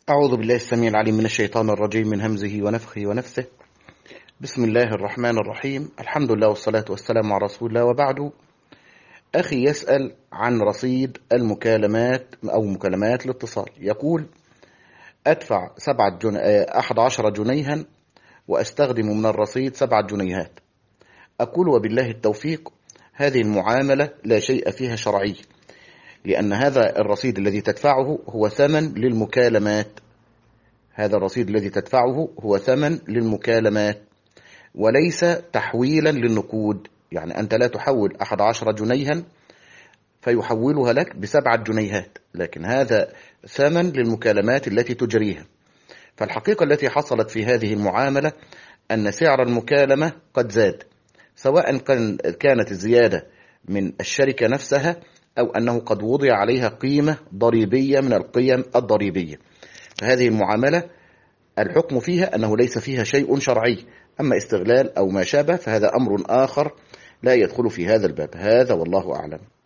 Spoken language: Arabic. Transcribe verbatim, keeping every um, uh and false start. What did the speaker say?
أعوذ بالله السميع العليم من الشيطان الرجيم من همزه ونفخه ونفثه. بسم الله الرحمن الرحيم. الحمد لله والصلاة والسلام على رسول الله، وبعد. أخي يسأل عن رصيد المكالمات أو مكالمات الاتصال. يقول: أدفع سبعة جن... أحد عشر جنيها وأستخدم من الرصيد سبعة جنيهات. أقول وبالله التوفيق، هذه المعاملة لا شيء فيها شرعي، لأن هذا الرصيد الذي تدفعه هو ثمن للمكالمات. هذا الرصيد الذي تدفعه هو ثمن للمكالمات وليس تحويلا للنقود. يعني أنت لا تحول أحد عشر جنيها فيحولها لك بسبعة جنيهات، لكن هذا ثمن للمكالمات التي تجريها. فالحقيقة التي حصلت في هذه المعاملة أن سعر المكالمة قد زاد، سواء كانت الزيادة من الشركة نفسها أو أنه قد وضع عليها قيمة ضريبية من القيم الضريبية. فهذه المعاملة الحكم فيها أنه ليس فيها شيء شرعي. أما استغلال أو ما شابه فهذا أمر آخر لا يدخل في هذا الباب. هذا والله أعلم.